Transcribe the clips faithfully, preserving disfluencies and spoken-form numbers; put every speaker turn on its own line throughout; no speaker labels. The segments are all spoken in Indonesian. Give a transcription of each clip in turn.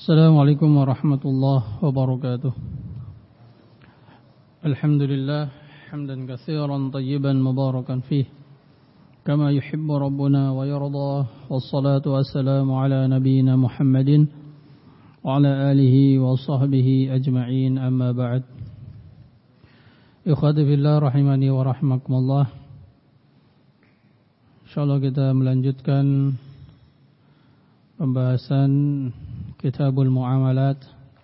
Assalamualaikum warahmatullahi wabarakatuh. Alhamdulillah hamdan katsiran tayyiban mubarakan fih kama yuhibbu rabbuna wa yarda, wassalatu wassalamu ala nabiyyina Muhammadin wa ala alihi wa sahbihi ajma'in, amma ba'd. Ikhwati fillah rahimani wa rahimakumullah. Insyaallah kita melanjutkan pembahasan Kitabul Muamalat,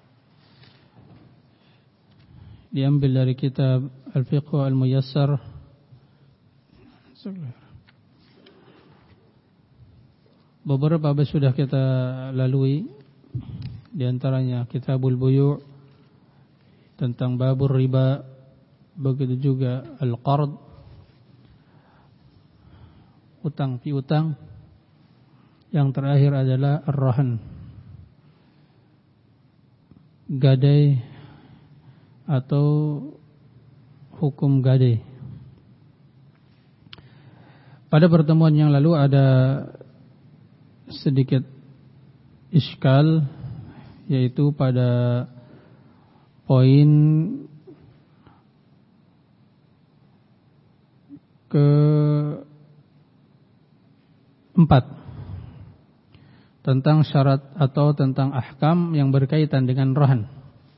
diambil dari kitab Al-Fiqh Al-Muyassar. Beberapa bab sudah kita lalui, di antaranya Kitabul Buyu' tentang babur riba, begitu juga Al-Qard, utang piutang. Yang terakhir adalah Ar-Rahan, gadai atau hukum gadai. Pada pertemuan yang lalu ada sedikit iskal, yaitu pada poin keempat tentang syarat atau tentang ahkam yang berkaitan dengan rahan,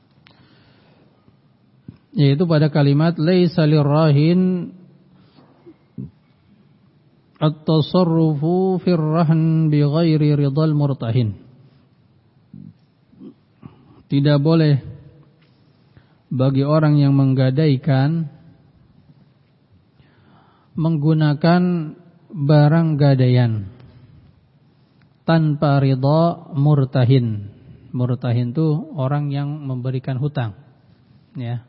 yaitu pada kalimat laisa lirrahin at-tasarrufu fir rahn bighairi ridal murtahin. Tidak boleh bagi orang yang menggadaikan menggunakan barang gadaian tanpa ridha murtahin. Murtahin itu orang yang memberikan hutang, ya.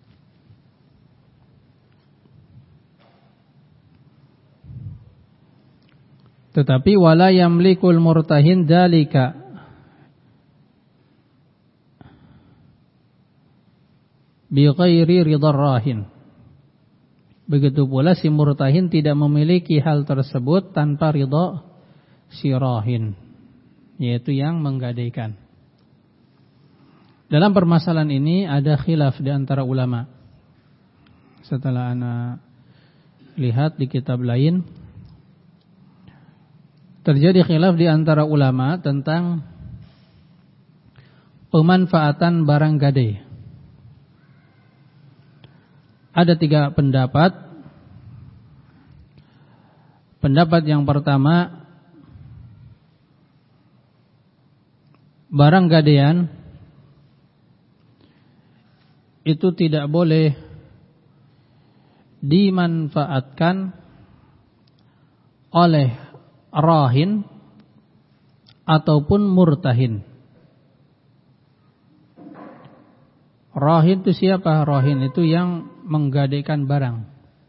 Tetapi wala yamlikul murtahin dzalika, bi ghairi ridhar rahin. Begitu pula si murtahin tidak memiliki hal tersebut tanpa ridha si rahin, yaitu yang menggadaikan. Dalam permasalahan ini ada khilaf di antara ulama. Setelah ana lihat di kitab lain, terjadi khilaf di antara ulama tentang pemanfaatan barang gadai. Ada tiga pendapat. Pendapat yang pertama, barang gadaian itu tidak boleh dimanfaatkan oleh rahin ataupun murtahin. Rahin itu siapa? Rahin itu yang menggadaikan barang.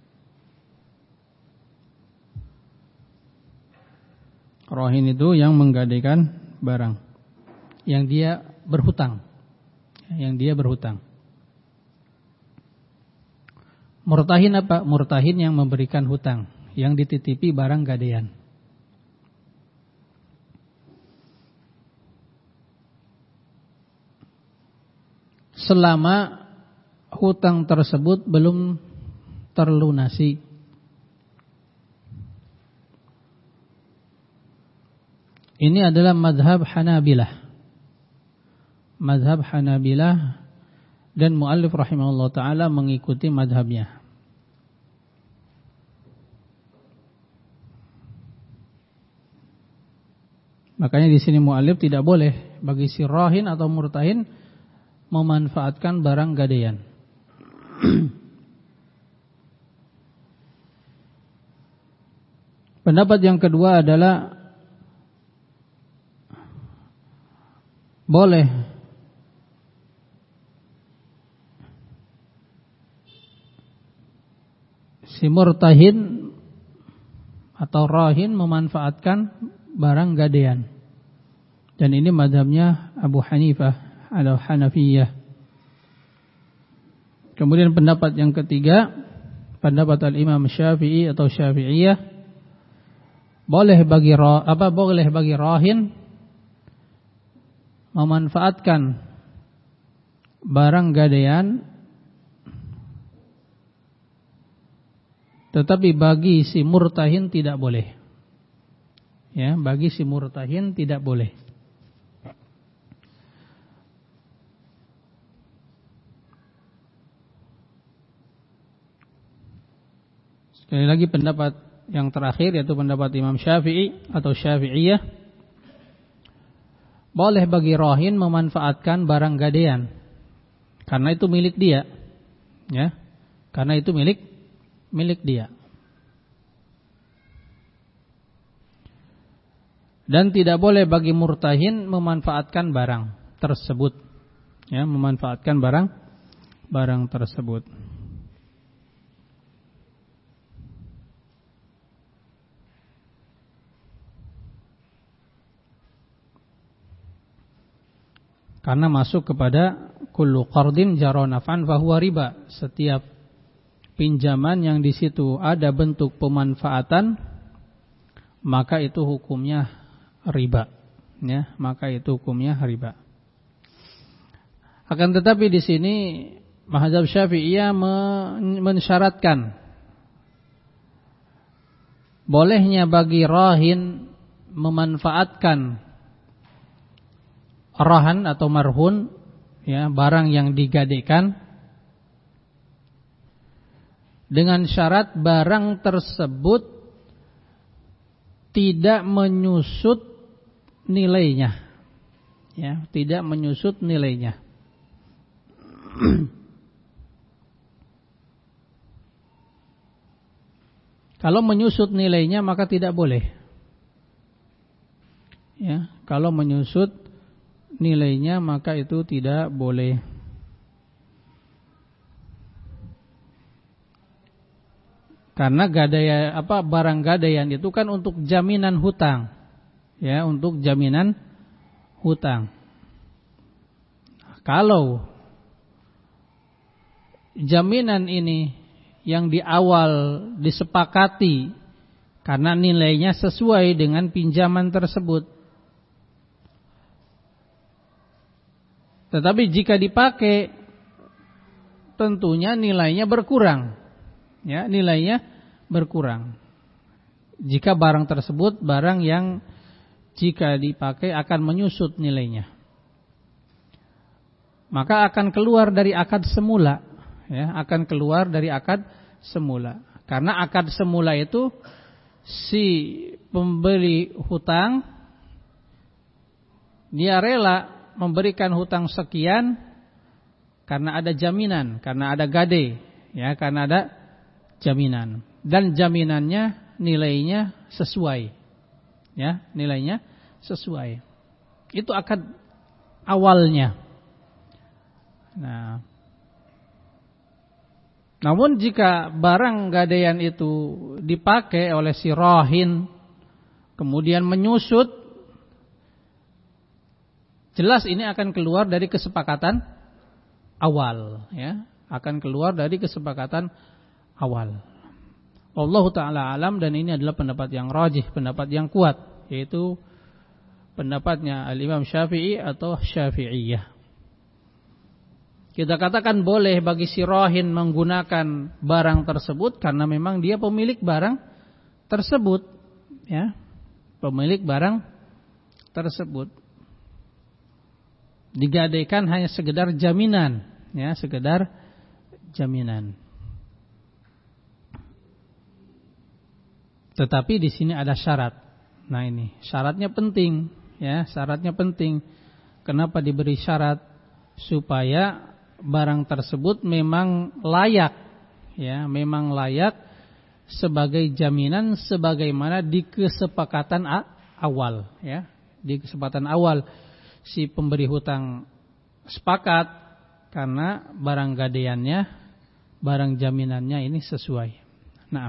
Rahin itu yang menggadaikan barang, yang dia berhutang, yang dia berhutang. Murtahin apa? Murtahin yang memberikan hutang, yang dititipi barang gadaian. Selama hutang tersebut belum terlunasi. Ini adalah mazhab Hanabilah. Mazhab Hanabilah, dan muallif rahimahullah ta'ala mengikuti mazhabnya. Makanya di sini muallif tidak boleh bagi si rahin atau murtahin memanfaatkan barang gadaian. Pendapat yang kedua adalah boleh si murtahin atau rahin memanfaatkan barang gadaian. Dan ini mazhabnya Abu Hanifah atau Hanafiyah. Kemudian pendapat yang ketiga, pendapat Al-Imam Syafi'i atau Syafi'iyah, boleh bagi apa boleh bagi rahin memanfaatkan barang gadaian, tetapi bagi si murtahin tidak boleh. Ya, bagi si murtahin tidak boleh. Sekali lagi pendapat yang terakhir yaitu pendapat Imam Syafi'i atau Syafi'iyah, boleh bagi rahin memanfaatkan barang gadaian karena itu milik dia, ya, karena itu milik milik dia. Dan tidak boleh bagi murtahin memanfaatkan barang tersebut, ya, memanfaatkan barang barang tersebut. Karena masuk kepada kullu qardin jara naf'an fahuwa riba. Setiap pinjaman yang di situ ada bentuk pemanfaatan, maka itu hukumnya riba, ya, maka itu hukumnya riba. Akan tetapi di sini mazhab Syafi'iyah mensyaratkan bolehnya bagi rahin memanfaatkan rahan atau marhun, ya, barang yang digadaikan, dengan syarat barang tersebut tidak menyusut nilainya, ya, tidak menyusut nilainya. Kalau menyusut nilainya maka tidak boleh, ya, kalau menyusut nilainya maka itu tidak boleh. Karena gadaya apa barang gadaian itu kan untuk jaminan hutang, ya, untuk jaminan hutang. Kalau jaminan ini yang di awal disepakati karena nilainya sesuai dengan pinjaman tersebut, tetapi jika dipakai tentunya nilainya berkurang, ya, nilainya berkurang. Jika barang tersebut barang yang jika dipakai akan menyusut nilainya, maka akan keluar dari akad semula, ya, akan keluar dari akad semula. Karena akad semula itu si pemberi hutang dia rela memberikan hutang sekian karena ada jaminan, karena ada gade, ya, karena ada jaminan, dan jaminannya nilainya sesuai, ya, nilainya sesuai. Itu akad awalnya. Nah, namun jika barang gadaian itu dipakai oleh si rahin kemudian menyusut, jelas ini akan keluar dari kesepakatan awal, ya, akan keluar dari kesepakatan awal. Wallahu ta'ala alam, dan ini adalah pendapat yang rajih, pendapat yang kuat, yaitu pendapatnya Al-Imam Syafi'i atau Syafi'iyah. Kita katakan boleh bagi si rahin menggunakan barang tersebut karena memang dia pemilik barang tersebut, ya, pemilik barang tersebut. Digadaikan hanya sekedar jaminan, ya, sekedar jaminan. Tetapi di sini ada syarat. Nah, ini syaratnya penting, ya, syaratnya penting. Kenapa diberi syarat? Supaya barang tersebut memang layak, ya, memang layak sebagai jaminan sebagaimana di kesepakatan awal, ya, di kesepakatan awal. Si pemberi hutang sepakat karena barang gadaiannya, barang jaminannya ini sesuai. Nah,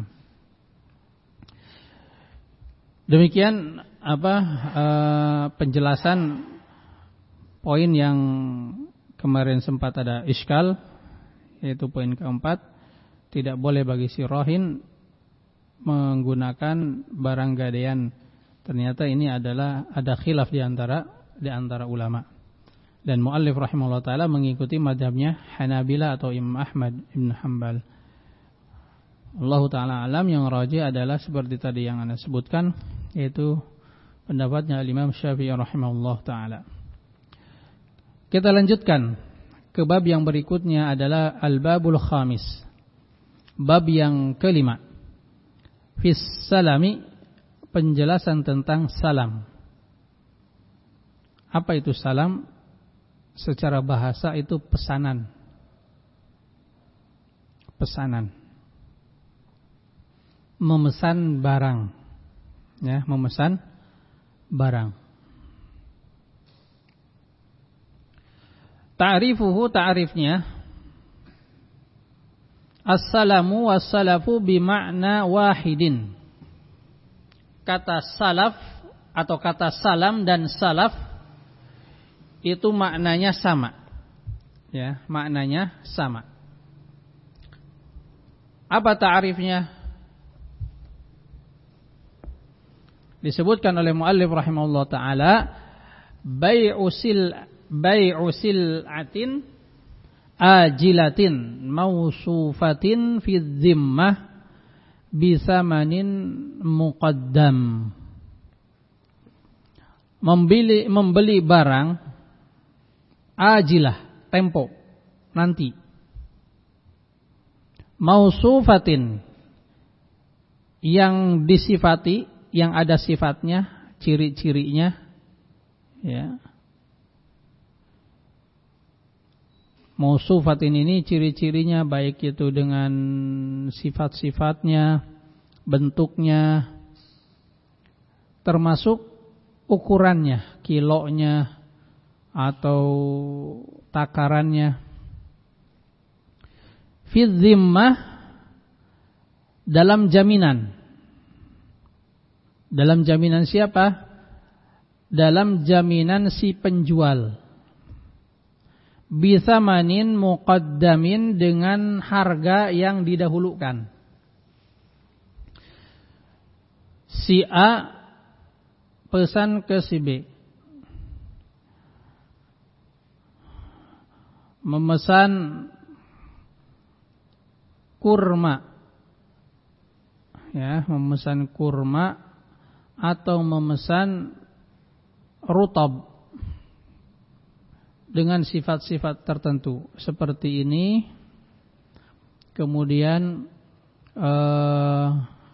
demikian apa uh, penjelasan poin yang kemarin sempat ada iskal, yaitu poin keempat, tidak boleh bagi si rahin menggunakan barang gadaian. Ternyata ini adalah ada khilaf di antara di antara ulama. Dan muallif rahimahullah taala mengikuti mazhabnya Hanabilah atau Imam Ahmad Ibn Hanbal. Allah taala alam, yang rajih adalah seperti tadi yang Anda sebutkan, yaitu pendapatnya Imam Syafi'i rahimahullah taala. Kita lanjutkan ke bab yang berikutnya, adalah al-babul khamis. Bab yang kelima. Fis salami, penjelasan tentang salam. Apa itu salam? Secara bahasa itu pesanan. Pesanan. Memesan barang. Ya, memesan barang. Ta'rifuhu, ta'rifnya. As-salamu was-salafu bima'na wahidin. Kata salaf atau kata salam dan salaf itu maknanya sama. Ya, maknanya sama. Apa ta'rifnya? Disebutkan oleh muallif rahimahullah taala, bai'u sil bai'u sil'atin ajilatin mausufatin fi dhimmah bisamanin muqaddam. Membeli membeli barang ajilah, tempo, nanti. Mausufatin, yang disifati, yang ada sifatnya, ciri-cirinya, ya. Mausufatin ini ciri-cirinya baik itu dengan sifat-sifatnya, bentuknya, termasuk ukurannya, kilonya atau takarannya. Fi dhimmah, dalam jaminan. Dalam jaminan siapa? Dalam jaminan si penjual. Bisamanin muqaddamin, dengan harga yang didahulukan. Si A pesan ke si B, memesan kurma, ya, memesan kurma atau memesan rutab dengan sifat-sifat tertentu seperti ini. Kemudian eh,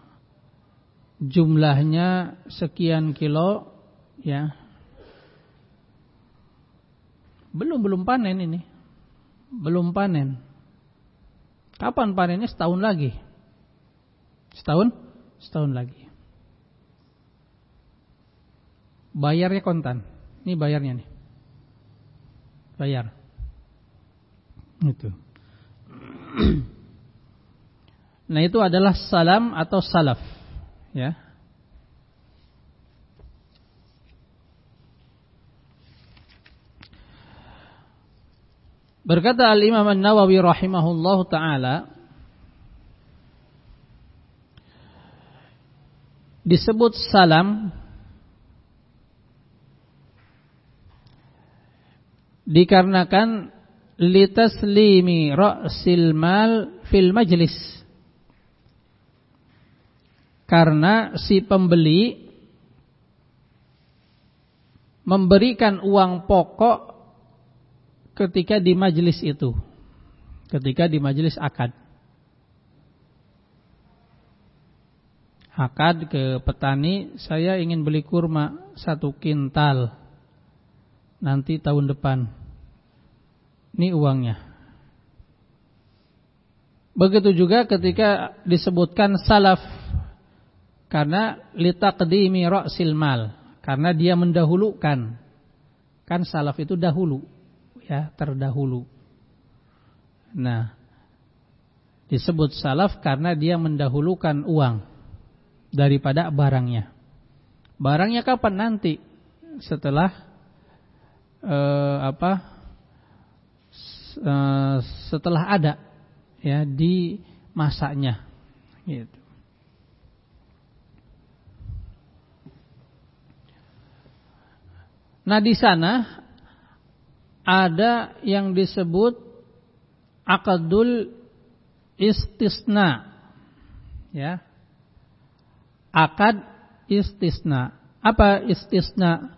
jumlahnya sekian kilo, ya. Belum belum panen ini. Belum panen. Kapan panennya? Setahun lagi. Setahun? Setahun lagi. Bayarnya kontan. Ini bayarnya nih. Bayar. Itu. Nah, itu adalah salam atau salaf, ya. Berkata Al-Imam An-Nawawi rahimahullahu ta'ala, disebut salam dikarenakan litaslimi ra'sil mal fil majlis, karena si pembeli memberikan uang pokok ketika di majelis itu, ketika di majelis akad. Akad ke petani, saya ingin beli kurma satu kintal nanti tahun depan, ini uangnya. Begitu juga ketika disebutkan salaf, karena litaqdimi ra'sil mal, karena dia mendahulukan. Kan salaf itu dahulu, ya, terdahulu. Nah, disebut salaf karena dia mendahulukan uang daripada barangnya. Barangnya kapan? Nanti setelah eh, apa? Eh, setelah ada, ya, di masanya, gitu. Nah, di sana ada yang disebut aqdul istisna. Ya. Akad istisna. Apa istisna?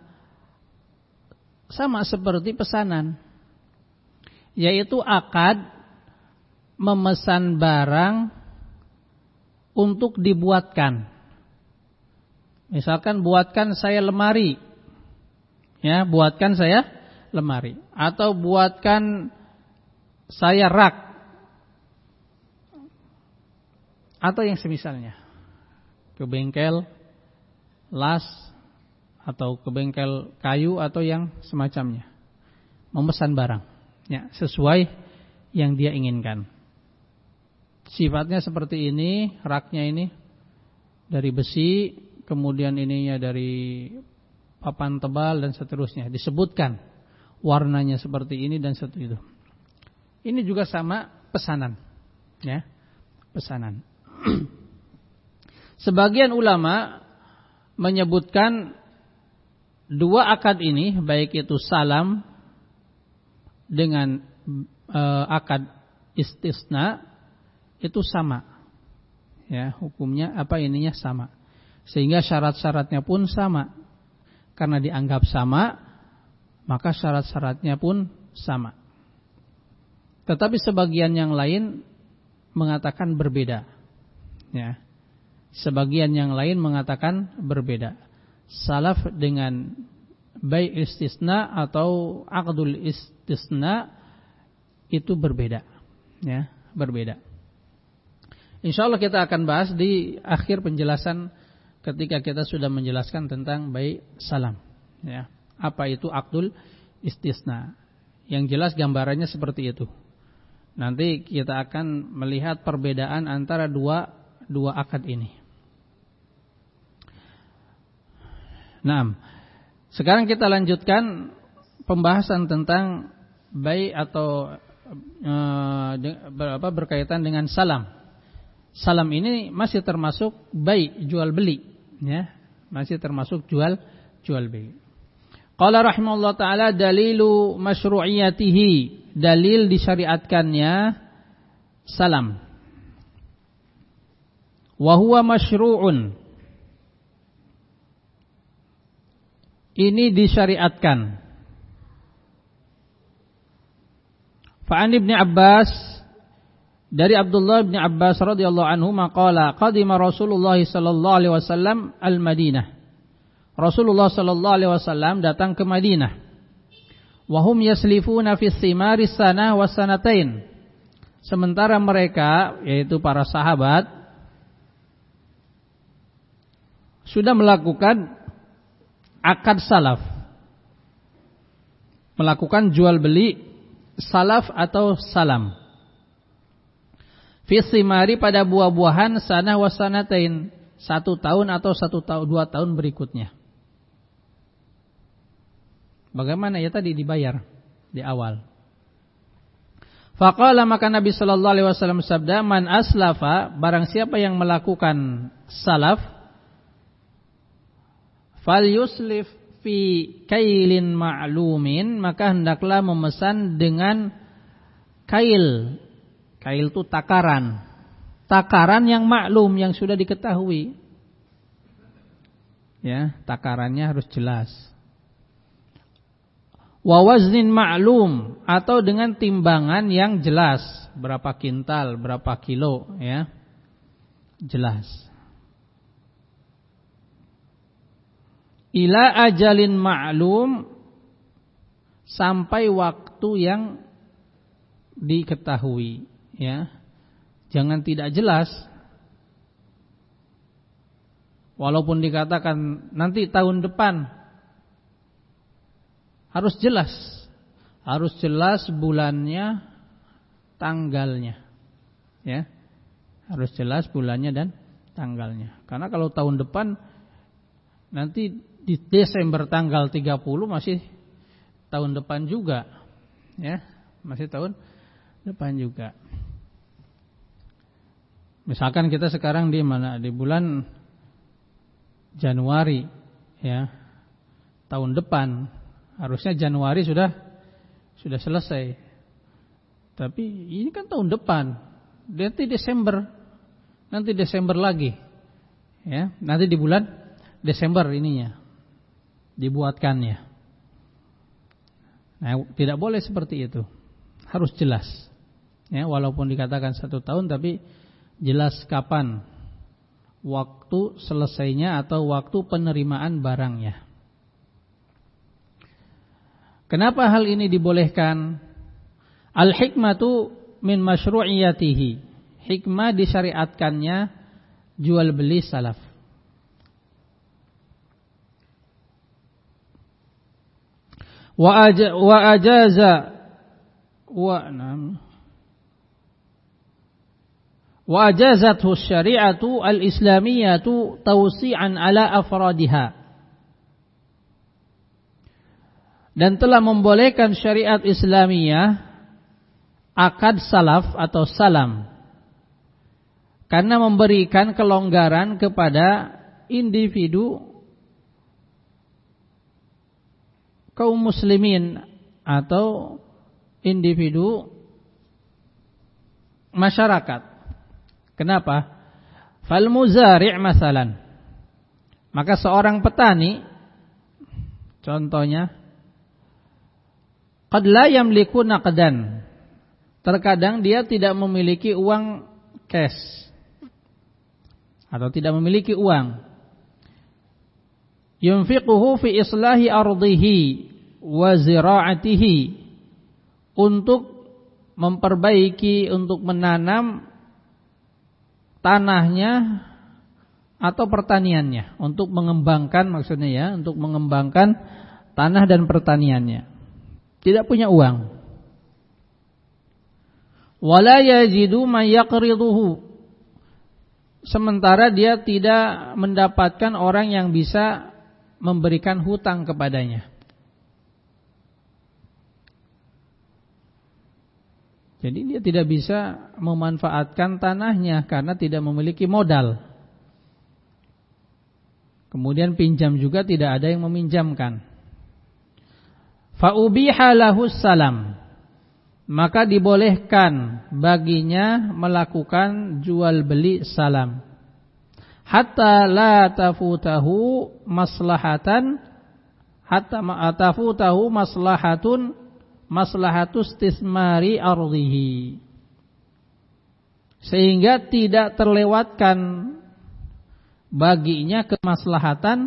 Sama seperti pesanan, yaitu akad memesan barang untuk dibuatkan. Misalkan buatkan saya lemari, ya, buatkan saya lemari, atau buatkan saya rak, atau yang semisalnya, ke bengkel las atau ke bengkel kayu atau yang semacamnya, memesan barang, ya, sesuai yang dia inginkan. Sifatnya seperti ini, raknya ini dari besi, kemudian ininya dari papan tebal dan seterusnya. Disebutkan warnanya seperti ini dan seperti itu. Ini juga sama pesanan, ya, pesanan. Sebagian ulama menyebutkan dua akad ini, baik itu salam dengan e, akad istisna, itu sama, ya, hukumnya apa ininya sama, sehingga syarat-syaratnya pun sama. Karena dianggap sama, maka syarat-syaratnya pun sama. Tetapi sebagian yang lain mengatakan berbeda, ya. Sebagian yang lain mengatakan berbeda. Salaf dengan bai' istisna atau aqdul istisna itu berbeda, ya, berbeda. Insyaallah kita akan bahas di akhir penjelasan ketika kita sudah menjelaskan tentang bai' salam, ya. Apa itu aqdul istisna? Yang jelas gambarannya seperti itu. Nanti kita akan melihat perbedaan antara dua dua akad ini. Nah, sekarang kita lanjutkan pembahasan tentang bai' atau e, apa, berkaitan dengan salam. Salam ini masih termasuk bai', jual beli, ya, masih termasuk jual jual beli. Qala rahimahullah taala dalilu masyru'iyatihi, dalil disyariatkannya salam. Wa huwa masyru'un, ini disyariatkan. Fa'an Ibn Abbas, dari Abdullah bin Abbas radhiyallahu anhu maqala qadima Rasulullah sallallahu alaihi wasallam al-Madinah. Rasulullah sallallahu alaihi wasallam datang ke Madinah. Wa hum yaslifuna fi thimari sanah wa sanatain. Sementara mereka, yaitu para sahabat, sudah melakukan akad salaf, melakukan jual beli salaf atau salam. Fi thimari, pada buah-buahan, sanah wa sanatain, satu tahun atau satu tahun dua tahun berikutnya. Bagaimana ya tadi dibayar di awal. Faqala, maka Nabi sallallahu alaihi wasallam sabda, man aslafa, barang siapa yang melakukan salaf, fal yuslif fi kailin ma'lumin, maka hendaklah memesan dengan kail. Kail itu takaran. Takaran yang maklum, yang sudah diketahui. Ya, takarannya harus jelas. Wa waznin ma'lum, atau dengan timbangan yang jelas, berapa kintal, berapa kilo, ya. Jelas. Ila ajalin ma'lum, sampai waktu yang diketahui, ya. Jangan tidak jelas. Walaupun dikatakan nanti tahun depan, harus jelas. Harus jelas bulannya, tanggalnya, ya. Harus jelas bulannya dan tanggalnya. Karena kalau tahun depan, nanti di Desember tanggal tiga puluh masih tahun depan juga, ya, masih tahun depan juga. Misalkan kita sekarang di mana, di bulan Januari, ya, tahun depan harusnya Januari sudah sudah selesai. Tapi ini kan tahun depan, nanti Desember, nanti Desember lagi, ya, nanti di bulan Desember ininya dibuatkannya. Nah, tidak boleh seperti itu, harus jelas. Ya, walaupun dikatakan satu tahun, tapi jelas kapan waktu selesainya atau waktu penerimaan barangnya. Kenapa hal ini dibolehkan? Al-hikmatu min masyru'iyatihi. Hikmah disyariatkannya jual beli salaf. Wa aja, wa ajaza wa nam wa ajazathu syari'atu al-islamiyatu tawsi'an ala afradiha. Dan telah membolehkan syariat Islamiyah akad salaf atau salam, karena memberikan kelonggaran kepada individu kaum muslimin atau individu masyarakat. Kenapa? Fal muzari' masalan, maka seorang petani contohnya qad la yamliku naqdan, terkadang dia tidak memiliki uang cash atau tidak memiliki uang. Yunfiquhu fi islahi ardihi wa zira'atihi, untuk memperbaiki, untuk menanam tanahnya atau pertaniannya, untuk mengembangkan, maksudnya ya, untuk mengembangkan tanah dan pertaniannya. Tidak punya uang. Wala yajidu man yaqriduhu, sementara dia tidak mendapatkan orang yang bisa memberikan hutang kepadanya. Jadi dia tidak bisa memanfaatkan tanahnya karena tidak memiliki modal. Kemudian pinjam juga tidak ada yang meminjamkan. Fa ubiha lahu salam, maka dibolehkan baginya melakukan jual beli salam. Hatta la tafutahu maslahatan, hatta ma tafutahu maslahatun maslahatus istismari ardihi, sehingga tidak terlewatkan baginya kemaslahatan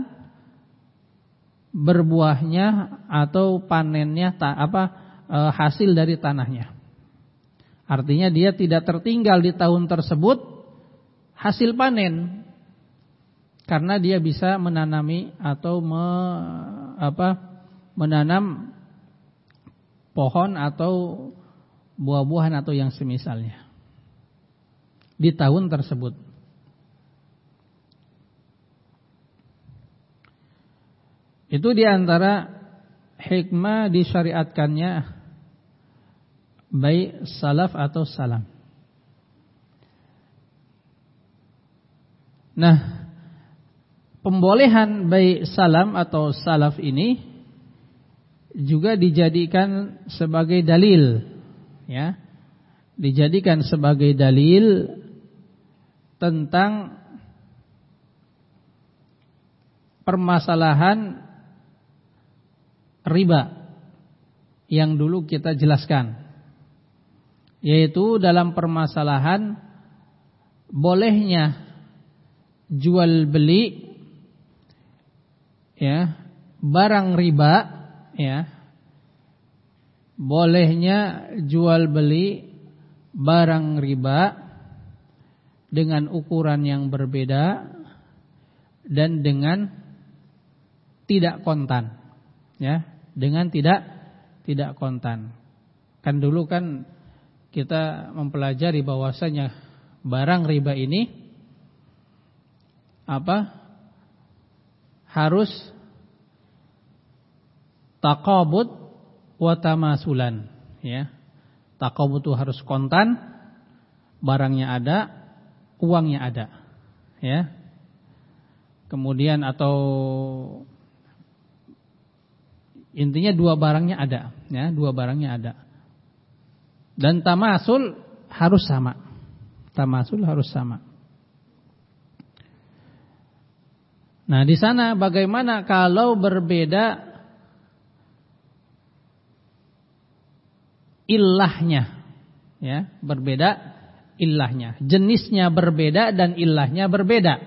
berbuahnya atau panennya ta, apa e, hasil dari tanahnya. Artinya dia tidak tertinggal di tahun tersebut hasil panen, karena dia bisa menanami atau me, apa, menanam pohon atau buah-buahan atau yang semisalnya di tahun tersebut. Itu diantara hikmah disyariatkannya baik salaf atau salam. Nah, pembolehan baik salam atau salaf ini juga dijadikan sebagai dalil, ya, dijadikan sebagai dalil tentang permasalahan riba yang dulu kita jelaskan, yaitu dalam permasalahan bolehnya jual beli, ya, barang riba, ya, bolehnya jual beli barang riba dengan ukuran yang berbeda dan dengan tidak kontan, ya, dengan tidak tidak kontan. Kan dulu kan kita mempelajari bahwasanya barang riba ini apa? Harus taqabud wa tamasulan, ya. Taqabud itu harus kontan, barangnya ada, uangnya ada, ya. Kemudian atau Intinya dua barangnya ada, ya, dua barangnya ada. Dan tamasul harus sama. Tamasul harus sama. Nah, di sana bagaimana kalau berbeda ilahnya? Ya, berbeda ilahnya. Jenisnya berbeda dan ilahnya berbeda.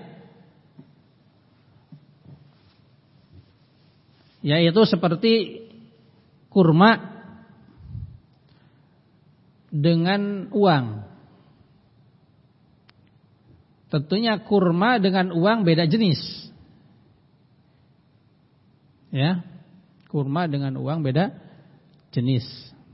Yaitu seperti kurma dengan uang. Tentunya kurma dengan uang beda jenis. Ya, kurma dengan uang beda jenis.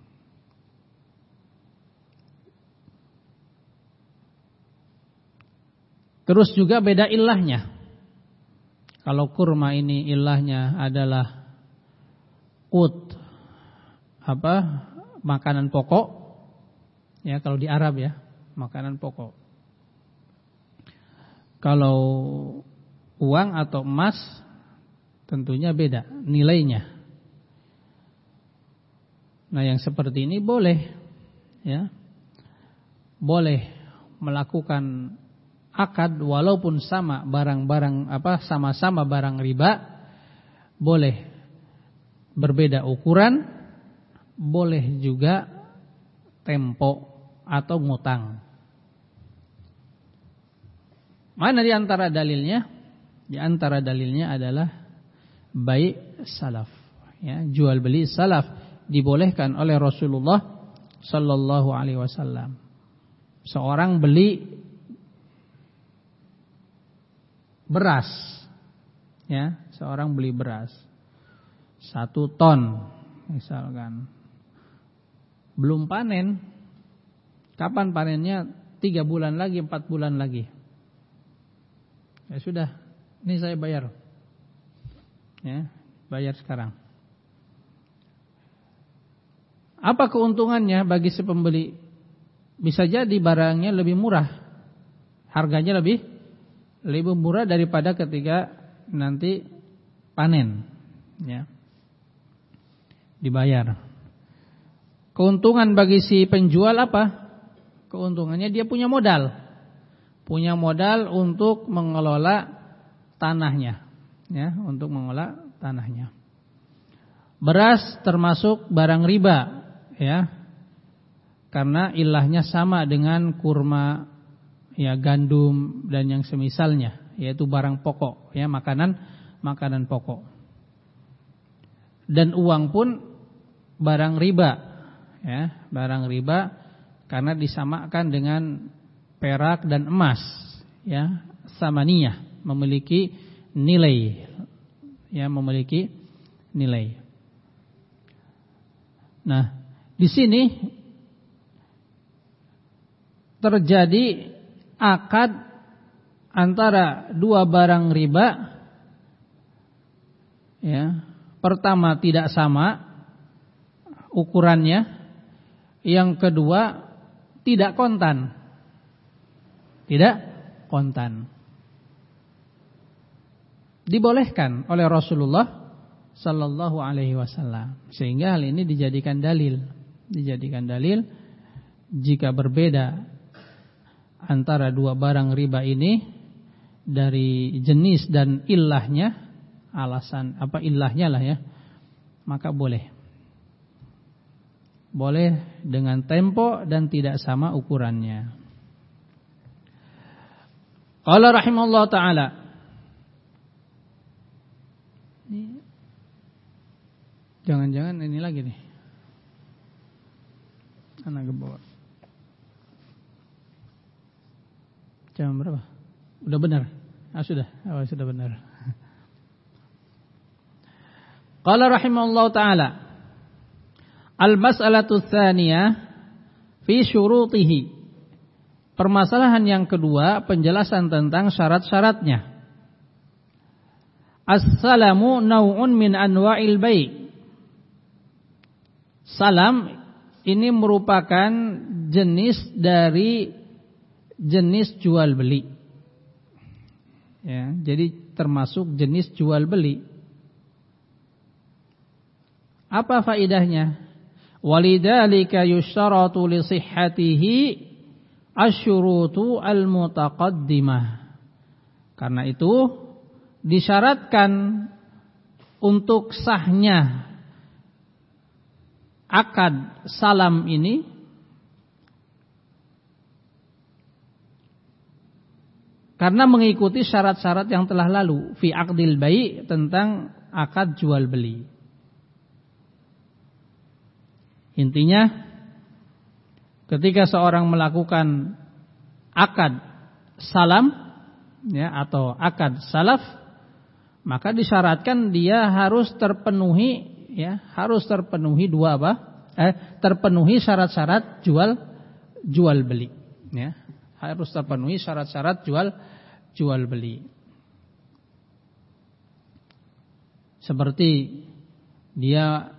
Terus juga beda ilahnya. Kalau kurma ini ilahnya adalah ut, apa, makanan pokok, ya kalau di Arab ya, makanan pokok. Kalau uang atau emas tentunya beda nilainya. Nah, yang seperti ini boleh, ya, boleh melakukan akad walaupun sama barang-barang apa sama-sama barang riba, boleh berbeda ukuran, boleh juga tempo atau ngutang. Mana di antara dalilnya? Di antara dalilnya adalah bai' salaf, ya, jual beli salaf dibolehkan oleh Rasulullah sallallahu alaihi wasallam. Seorang beli beras, ya, seorang beli beras satu ton, misalkan, belum panen. Kapan panennya? Tiga bulan lagi, empat bulan lagi. Ya sudah, ini saya bayar, ya, bayar sekarang. Apa keuntungannya bagi si pembeli? Bisa jadi barangnya lebih murah, harganya lebih lebih murah daripada ketika nanti panen, ya, dibayar. Keuntungan bagi si penjual apa? Keuntungannya dia punya modal, punya modal untuk mengelola tanahnya, ya, untuk mengelola tanahnya. Beras termasuk barang riba, ya, karena ilahnya sama dengan kurma, ya, gandum dan yang semisalnya, yaitu barang pokok, ya, makanan makanan pokok. Dan uang pun barang riba, ya, barang riba karena disamakan dengan perak dan emas, ya, samaniyah, memiliki nilai, ya, memiliki nilai. Nah, di sini terjadi akad antara dua barang riba, ya. Pertama tidak sama ukurannya, yang kedua tidak kontan. Tidak kontan. Dibolehkan oleh Rasulullah sallallahu alaihi wasallam, sehingga hal ini dijadikan dalil, dijadikan dalil jika berbeda antara dua barang riba ini dari jenis dan ilahnya, alasan apa ilahnya lah, ya, maka boleh. Boleh dengan tempo dan tidak sama ukurannya. Qala rahimahullah ta'ala, jangan-jangan ini lagi nih anak ke bawah. Jam berapa? Udah benar? Ah sudah, oh, sudah benar. Qala rahimahullah ta'ala, al-mas'alatu tsaniyah fi syurutihi. Permasalahan yang kedua, penjelasan tentang syarat-syaratnya. As-salamu naw'un min anwa'il bai'. Salam ini merupakan jenis dari jenis jual beli, ya, jadi termasuk jenis jual beli. Apa faedahnya? Walidzalika yushtaratu li sihhatihi asyurutu al-mutaqaddimah. Karena itu disyaratkan untuk sahnya akad salam ini karena mengikuti syarat-syarat yang telah lalu fi aqdil bai' tentang akad jual beli. Intinya ketika seorang melakukan akad salam ya atau akad salaf, maka disyaratkan dia harus terpenuhi ya, harus terpenuhi dua apa? Eh, terpenuhi syarat-syarat jual jual beli ya. Harus terpenuhi syarat-syarat jual jual beli. Seperti dia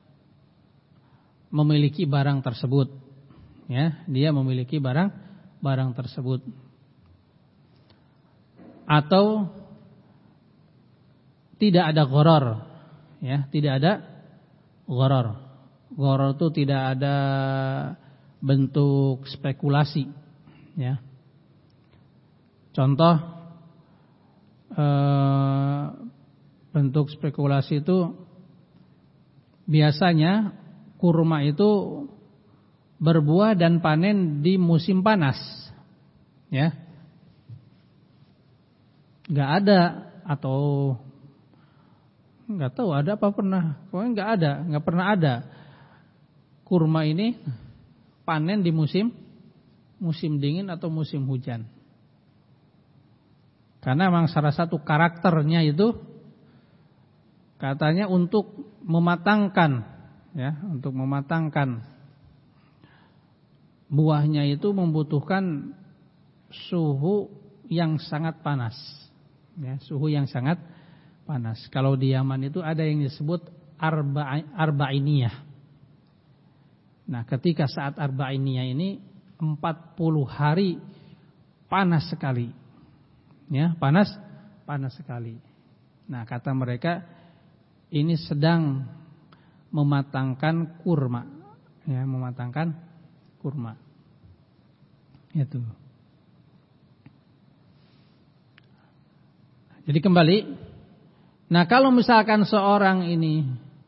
memiliki barang tersebut ya, dia memiliki barang barang tersebut. Atau tidak ada gharar ya, tidak ada gharar. Gharar itu tidak ada bentuk spekulasi ya. Contoh eh, bentuk spekulasi itu biasanya kurma itu berbuah dan panen di musim panas ya. Enggak ada atau enggak tahu ada apa pernah. Pokoknya enggak ada, enggak pernah ada kurma ini panen di musim musim dingin atau musim hujan. Karena memang salah satu karakternya itu katanya untuk mematangkan ya, untuk mematangkan buahnya itu membutuhkan suhu yang sangat panas. Ya, suhu yang sangat panas. Kalau di Yaman itu ada yang disebut arba arba'iniyah. Nah, ketika saat arba'iniyah ini empat puluh hari panas sekali. Ya, panas panas sekali. Nah, kata mereka ini sedang mematangkan kurma. Ya, mematangkan kurma. Itu. Jadi kembali, nah kalau misalkan seorang ini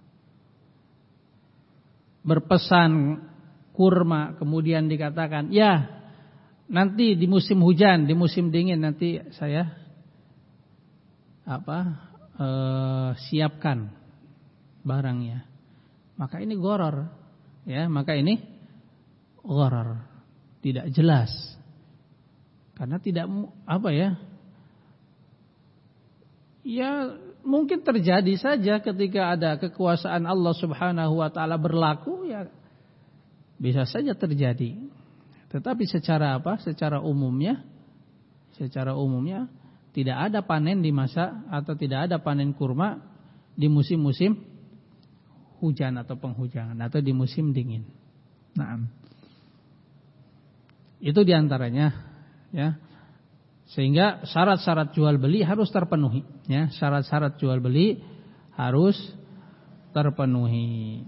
berpesan kurma kemudian dikatakan, ya nanti di musim hujan, di musim dingin nanti saya apa eh, siapkan barangnya, maka ini gharar, ya maka ini gharar, tidak jelas, karena tidak apa ya. Ya mungkin terjadi saja ketika ada kekuasaan Allah Subhanahu wa taala berlaku, ya bisa saja terjadi. Tetapi secara apa? Secara umumnya, secara umumnya tidak ada panen di masa atau tidak ada panen kurma di musim-musim hujan atau penghujan atau di musim dingin. Nah, itu diantaranya, ya. Sehingga syarat-syarat jual beli harus terpenuhi, ya. Syarat-syarat jual beli harus terpenuhi.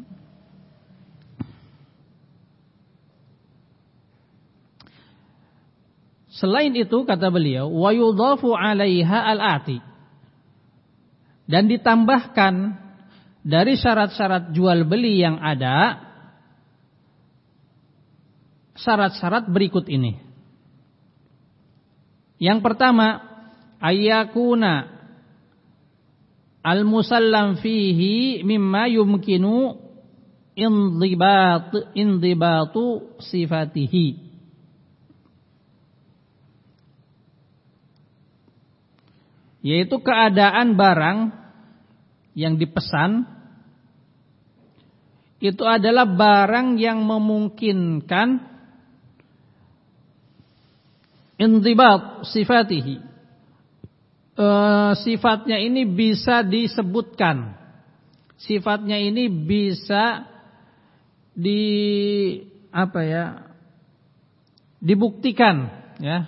Selain itu kata beliau, wa yudhafu 'alaiha al-ati. Dan ditambahkan dari syarat-syarat jual beli yang ada syarat-syarat berikut ini. Yang pertama, ayyakuna al-musallam fihi mimma yumkinu indibat indibatu sifatihi. Yaitu keadaan barang yang dipesan itu adalah barang yang memungkinkan indibat sifatihi, e, sifatnya ini bisa disebutkan, sifatnya ini bisa di apa ya, dibuktikan, ya,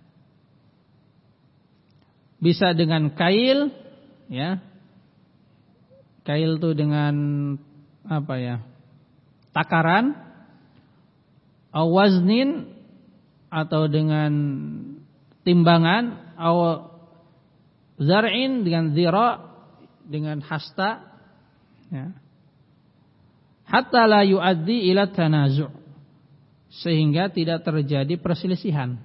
bisa dengan kail, ya, kail itu dengan apa ya? Takaran, au waznin atau dengan timbangan, au zar'in dengan zira, dengan hasta, ya. Hatta la yu'addi ila tanazu', sehingga tidak terjadi perselisihan.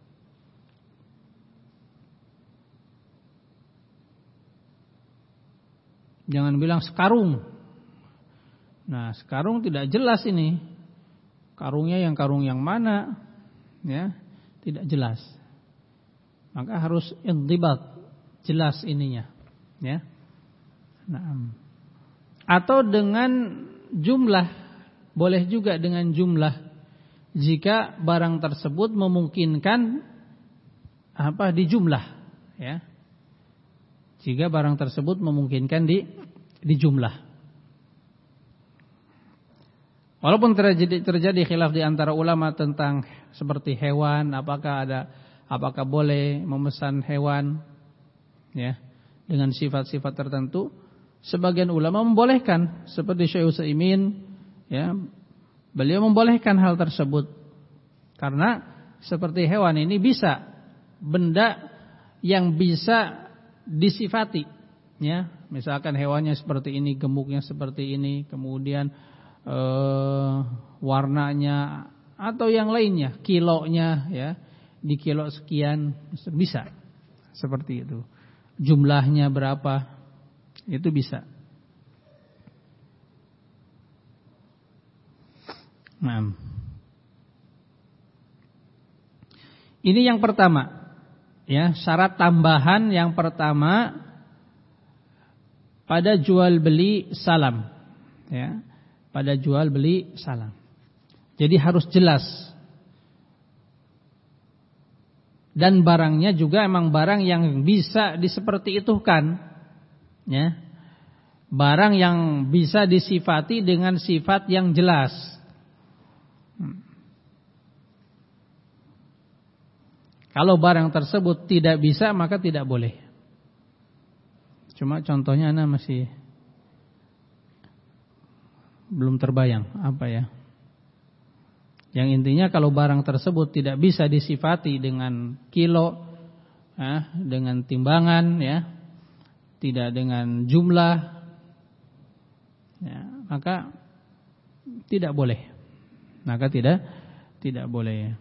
Jangan bilang sekarung. Nah, sekarung tidak jelas ini. Karungnya yang karung yang mana? Ya, tidak jelas. Maka harus intibat, jelas ininya, ya. Nah, atau dengan jumlah, boleh juga dengan jumlah jika barang tersebut memungkinkan apa di jumlah, ya. Jika barang tersebut memungkinkan di di jumlah. Walaupun terjadi terjadi khilaf di antara ulama tentang seperti hewan, apakah ada apakah boleh memesan hewan, ya, dengan sifat-sifat tertentu, sebagian ulama membolehkan, seperti Syekh Utsaimin, ya, beliau membolehkan hal tersebut karena seperti hewan ini bisa benda yang bisa disifati, ya, misalkan hewannya seperti ini, gemuknya seperti ini, kemudian eh, warnanya atau yang lainnya, kilonya, ya, di kilo sekian, bisa seperti itu, jumlahnya berapa, itu bisa. Nah, ini yang pertama. Ya, syarat tambahan yang pertama pada jual beli salam, ya, pada jual beli salam. Jadi harus jelas. Dan barangnya juga emang barang yang bisa diseperti itukan, ya. Barang yang bisa disifati dengan sifat yang jelas. Kalau barang tersebut tidak bisa, maka tidak boleh. Cuma contohnya ana masih belum terbayang apa ya. Yang intinya kalau barang tersebut tidak bisa disifati dengan kilo, ya, dengan timbangan, ya, tidak dengan jumlah, ya, maka tidak boleh. Maka tidak tidak boleh.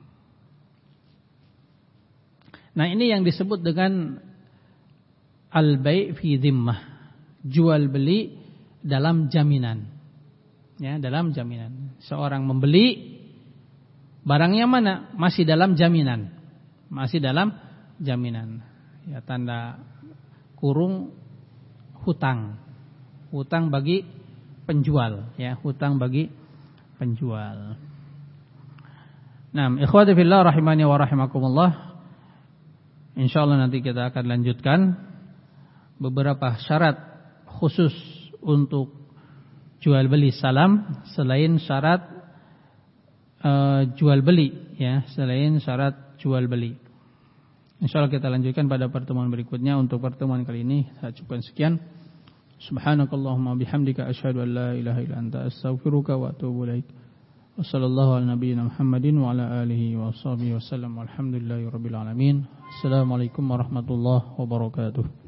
Nah, ini yang disebut dengan al-bai' fi dhimmah, jual beli dalam jaminan. Ya, dalam jaminan. Seorang membeli barangnya mana? Masih dalam jaminan. Masih dalam jaminan. Ya, tanda kurung hutang. Hutang bagi penjual, ya, hutang bagi penjual. Nah, ikhwati fillah rahimani wa rahimakumullah. InsyaAllah nanti kita akan lanjutkan beberapa syarat khusus untuk jual beli salam selain syarat uh, jual beli, ya, selain syarat jual beli. InsyaAllah kita lanjutkan pada pertemuan berikutnya. Untuk pertemuan kali ini saya cukupkan sekian. Subhanakallahumma bihamdika asyhadu an la ilaha illa anta astaghfiruka wa atubu ilaik. Wassallallahu ala nabiyyina Muhammadin wa ala alihi wa sahbihi wasallam. Walhamdulillahirabbil alamin. Assalamualaikum warahmatullahi wabarakatuh.